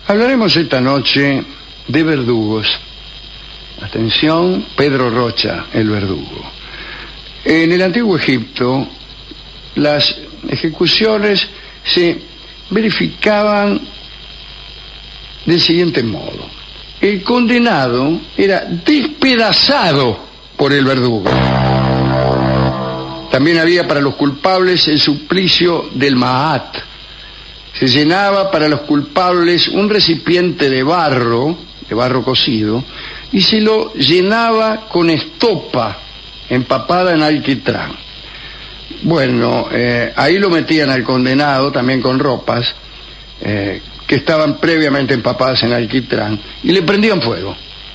Hablaremos esta noche de verdugos. Atención, Pedro Rocha, el verdugo. En el antiguo Egipto, las ejecuciones se verificaban del siguiente modo. El condenado era despedazado por el verdugo. También había para los culpables el suplicio del Ma'at. Se llenaba para los culpables un recipiente de barro cocido, y se lo llenaba con estopa empapada en alquitrán. Bueno, ahí lo metían al condenado también con ropas que estaban previamente empapadas en alquitrán y le prendían fuego.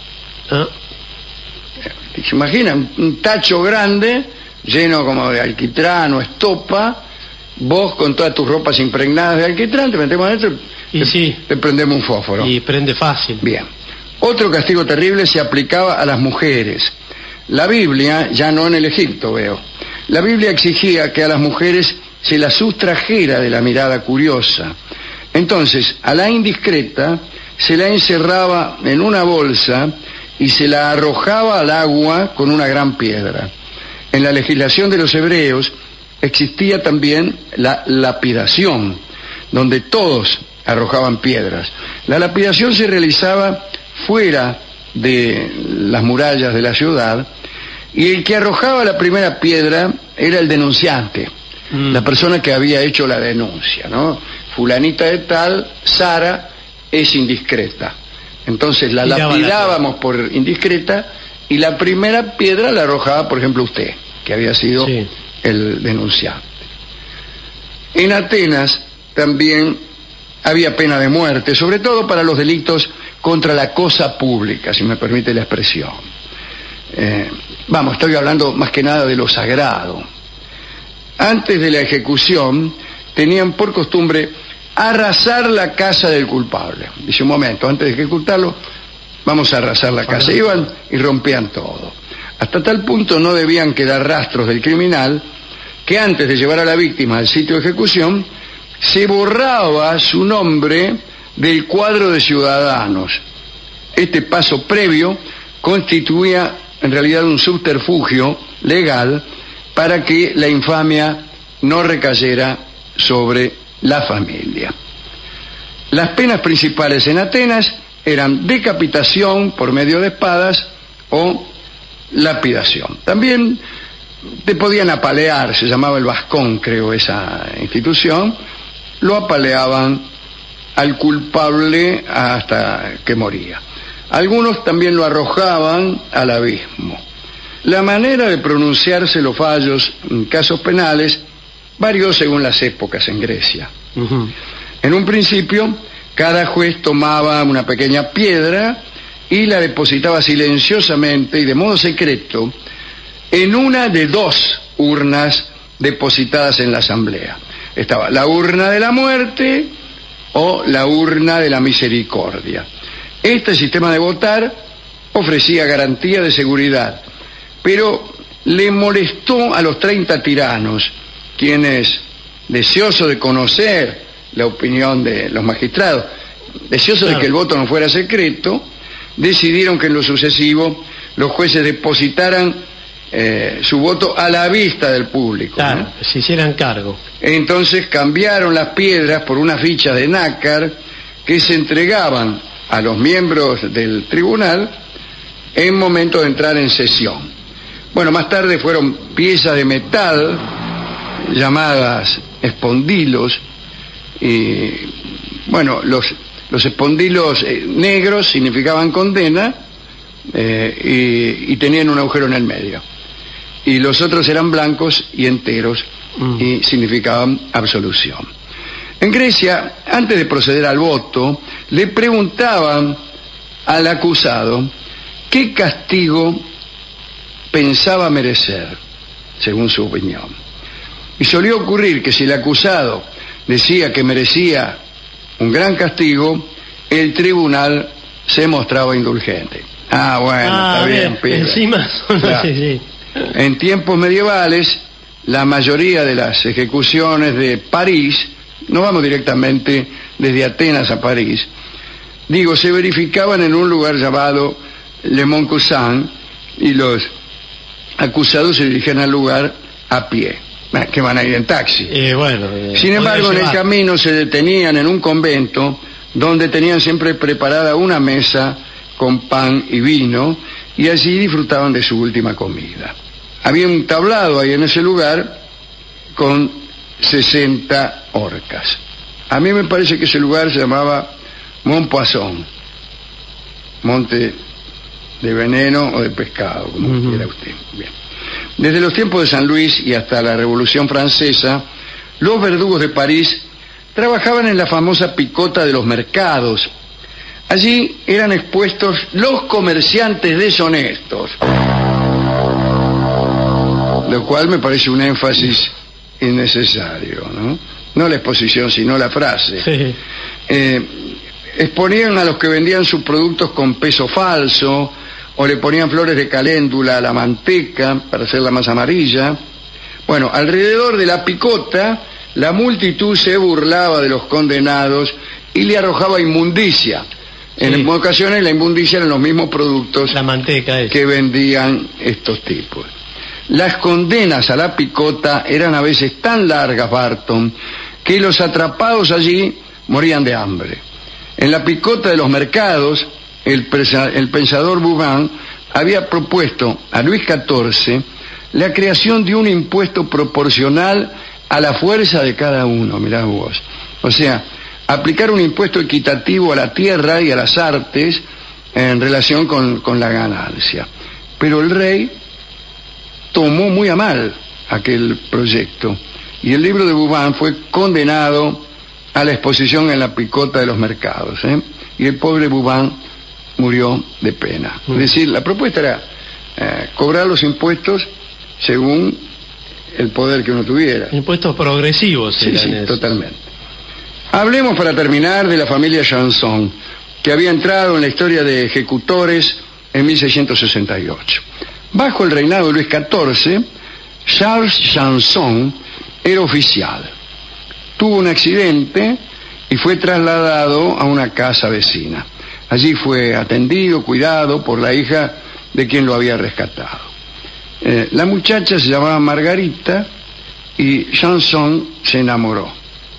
¿Se imaginan? Un tacho grande lleno como de alquitrán o estopa, vos con todas tus ropas impregnadas de alquitrán, te metemos adentro y te prendemos un fósforo. Y prende fácil. Bien. Otro castigo terrible se aplicaba a las mujeres. La Biblia, ya no en el Egipto veo, la Biblia exigía que a las mujeres se las sustrajera de la mirada curiosa. Entonces, a la indiscreta se la encerraba en una bolsa y se la arrojaba al agua con una gran piedra. En la legislación de los hebreos existía también la lapidación, donde todos arrojaban piedras. La lapidación se realizaba fuera de las murallas de la ciudad, y el que arrojaba la primera piedra era el denunciante, la persona que había hecho la denuncia, ¿no? Fulanita de tal, Sara, es indiscreta. Entonces la lapidábamos por indiscreta, y la primera piedra la arrojaba, por ejemplo, usted, que había sido el denunciante. En Atenas también había pena de muerte, sobre todo para los delitos contra la cosa pública, si me permite la expresión. Estoy hablando más que nada de lo sagrado. Antes de la ejecución, tenían por costumbre arrasar la casa del culpable. Dice, un momento, antes de ejecutarlo, vamos a arrasar la casa. Iban y rompían todo. Hasta tal punto no debían quedar rastros del criminal, que antes de llevar a la víctima al sitio de ejecución, se borraba su nombre del cuadro de ciudadanos. Este paso previo constituía en realidad un subterfugio legal para que la infamia no recayera sobre la familia. Las penas principales en Atenas eran decapitación por medio de espadas o lapidación. También te podían apalear, se llamaba el bascón, creo, esa institución. Lo apaleaban al culpable hasta que moría. Algunos también lo arrojaban al abismo. La manera de pronunciarse los fallos en casos penales varió según las épocas en Grecia. En un principio, cada juez tomaba una pequeña piedra y la depositaba silenciosamente y de modo secreto en una de dos urnas depositadas en la asamblea. Estaba la urna de la muerte o la urna de la misericordia. Este sistema de votar ofrecía garantía de seguridad, pero le molestó a los 30 tiranos, quienes, deseosos de conocer la opinión de los magistrados, deseosos de que el voto no fuera secreto, decidieron que en lo sucesivo los jueces depositaran su voto a la vista del público. Claro, ¿no? Se hicieran cargo. Entonces cambiaron las piedras por unas fichas de nácar que se entregaban a los miembros del tribunal en momento de entrar en sesión. Bueno, más tarde fueron piezas de metal llamadas espondilos, y bueno, los espondilos negros significaban condena y tenían un agujero en el medio, y los otros eran blancos y enteros y significaban absolución. En Grecia, antes de proceder al voto, le preguntaban al acusado qué castigo pensaba merecer, según su opinión. Y solía ocurrir que si el acusado decía que merecía un gran castigo, el tribunal se mostraba indulgente. Está bien, pibe. Encima Claro. sí. En tiempos medievales, la mayoría de las ejecuciones de París, no vamos directamente desde Atenas a París, se verificaban en un lugar llamado Le Montcousin y los acusados se dirigían al lugar a pie. Que van a ir en taxi. Sin embargo, en el camino se detenían en un convento donde tenían siempre preparada una mesa con pan y vino y allí disfrutaban de su última comida. Había un tablado ahí en ese lugar con 60 horcas. A mí me parece que ese lugar se llamaba Montpoisson, monte de veneno o de pescado, como quiera usted. Bien. Desde los tiempos de San Luis y hasta la Revolución Francesa, los verdugos de París trabajaban en la famosa picota de los mercados. Allí eran expuestos los comerciantes deshonestos, lo cual me parece un énfasis innecesario, ¿no? No la exposición, sino la frase. Sí. Exponían a los que vendían sus productos con peso falso, o le ponían flores de caléndula a la manteca para hacerla más amarilla. Bueno, alrededor de la picota, la multitud se burlaba de los condenados y le arrojaba inmundicia. En ocasiones la inmundicia eran los mismos productos, la manteca que vendían estos tipos. Las condenas a la picota eran a veces tan largas, Barton, que los atrapados allí morían de hambre. En la picota de los mercados, el pensador Vauban había propuesto a Luis XIV la creación de un impuesto proporcional a la fuerza de cada uno, mirá vos. O sea, aplicar un impuesto equitativo a la tierra y a las artes en relación con la ganancia. Pero el rey tomó muy a mal aquel proyecto y el libro de Vauban fue condenado a la exposición en la picota de los mercados, y el pobre Vauban murió de pena. Es decir, la propuesta era cobrar los impuestos según el poder que uno tuviera. Impuestos progresivos. Sí, totalmente. Hablemos para terminar de la familia Chanson, que había entrado en la historia de ejecutores en 1668. Bajo el reinado de Luis XIV, Charles Chanson era oficial. Tuvo un accidente y fue trasladado a una casa vecina. Allí fue atendido, cuidado por la hija de quien lo había rescatado. La muchacha se llamaba Margarita y Chanson se enamoró.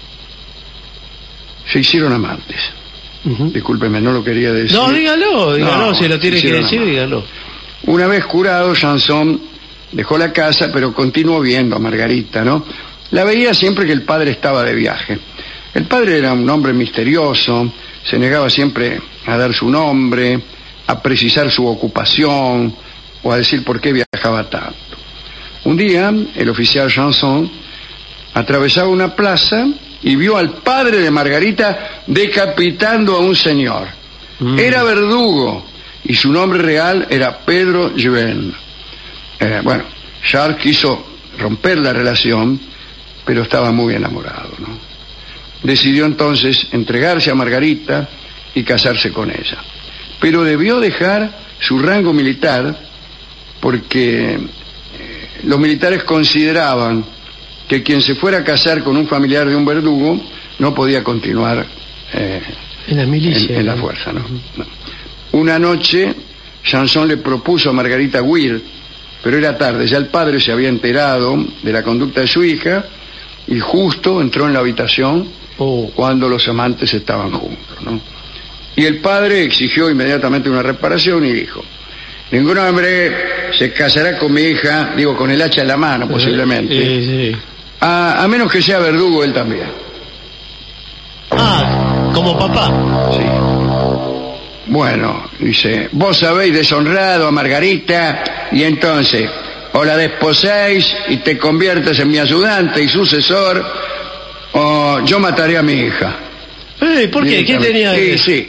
Se hicieron amantes. Discúlpeme, no lo quería decir. No, dígalo, si lo tiene que decir, dígalo. Una vez curado, Chanson dejó la casa, pero continuó viendo a Margarita, ¿no? La veía siempre que el padre estaba de viaje. El padre era un hombre misterioso, se negaba siempre a dar su nombre, a precisar su ocupación o a decir por qué viajaba tanto. Un día, el oficial Chanson atravesaba una plaza y vio al padre de Margarita decapitando a un señor. Era verdugo y su nombre real era Pedro Juven. Bueno, Charles quiso romper la relación, pero estaba muy enamorado, ¿no? Decidió entonces entregarse a Margarita y casarse con ella. Pero debió dejar su rango militar porque los militares consideraban que quien se fuera a casar con un familiar de un verdugo no podía continuar en la milicia, en la fuerza, ¿no? No. Una noche Chanson le propuso a Margarita huir, pero era tarde, ya el padre se había enterado de la conducta de su hija y justo entró en la habitación cuando los amantes estaban juntos, ¿no? Y el padre exigió inmediatamente una reparación y dijo: ningún hombre se casará con mi hija, digo, con el hacha en la mano posiblemente, a menos que sea verdugo él también. Como papá. Sí. Bueno, dice, vos habéis deshonrado a Margarita y entonces o la desposéis y te conviertes en mi ayudante y sucesor, o yo mataré a mi hija. ¿Por qué? ¿Qué tenía que decir?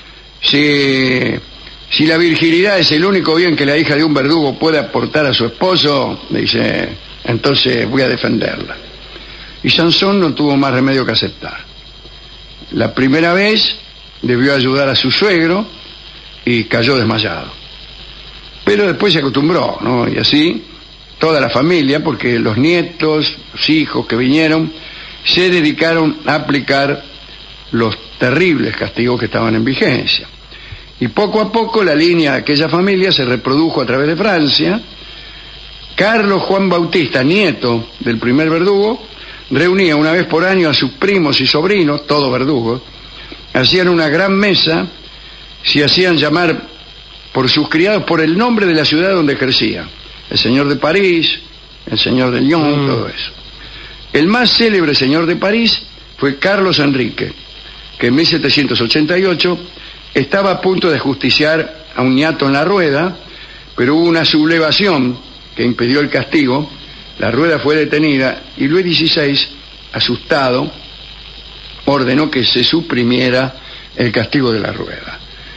Si la virginidad es el único bien que la hija de un verdugo puede aportar a su esposo, dice, entonces voy a defenderla. Y Chanson no tuvo más remedio que aceptar. La primera vez debió ayudar a su suegro y cayó desmayado. Pero después se acostumbró, ¿no? Y así toda la familia, porque los nietos, los hijos que vinieron, se dedicaron a aplicar los terribles castigos que estaban en vigencia. Y poco a poco la línea de aquella familia se reprodujo a través de Francia. Carlos Juan Bautista, nieto del primer verdugo, reunía una vez por año a sus primos y sobrinos, todos verdugos, hacían una gran mesa, se hacían llamar por sus criados por el nombre de la ciudad donde ejercía. El señor de París, el señor de Lyon, todo eso. El más célebre señor de París fue Carlos Enrique, que en 1788 estaba a punto de ajusticiar a un ñato en la rueda, pero hubo una sublevación que impidió el castigo, la rueda fue detenida y Luis XVI, asustado, ordenó que se suprimiera el castigo de la rueda.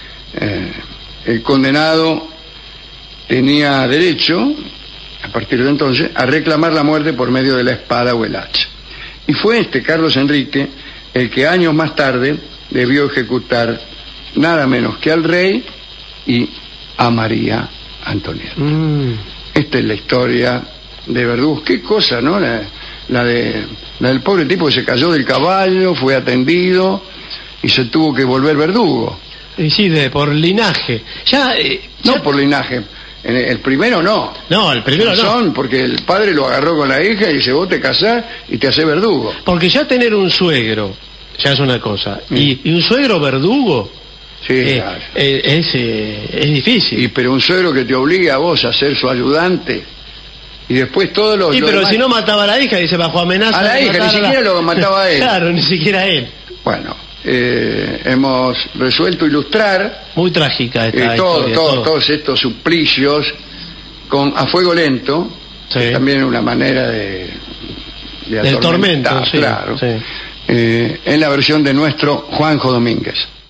El condenado tenía derecho, a partir de entonces, a reclamar la muerte por medio de la espada o el hacha. Y fue este Carlos Enrique el que años más tarde debió ejecutar nada menos que al rey y a María Antonieta. Esta es la historia de verdugos. Qué cosa, ¿no? La del pobre tipo que se cayó del caballo, fue atendido y se tuvo que volver verdugo. Y sí, por linaje. No por linaje. El primero no. No, el primero no. Porque el padre lo agarró con la hija y dice, vos te casás y te haces verdugo. Porque ya tener un suegro ya es una cosa. Y un suegro verdugo, sí, claro, es difícil. Pero un suegro que te obligue a vos a ser su ayudante y después todos los... pero demás... si no mataba a la hija, dice, bajo amenaza... A la hija, ni siquiera lo mataba a él. Claro, ni siquiera a él. Bueno, hemos resuelto ilustrar... Muy trágica esta historia. Todos estos suplicios a fuego lento, sí, que también es una manera de del tormento, sí, claro, sí. En la versión de nuestro Juanjo Domínguez.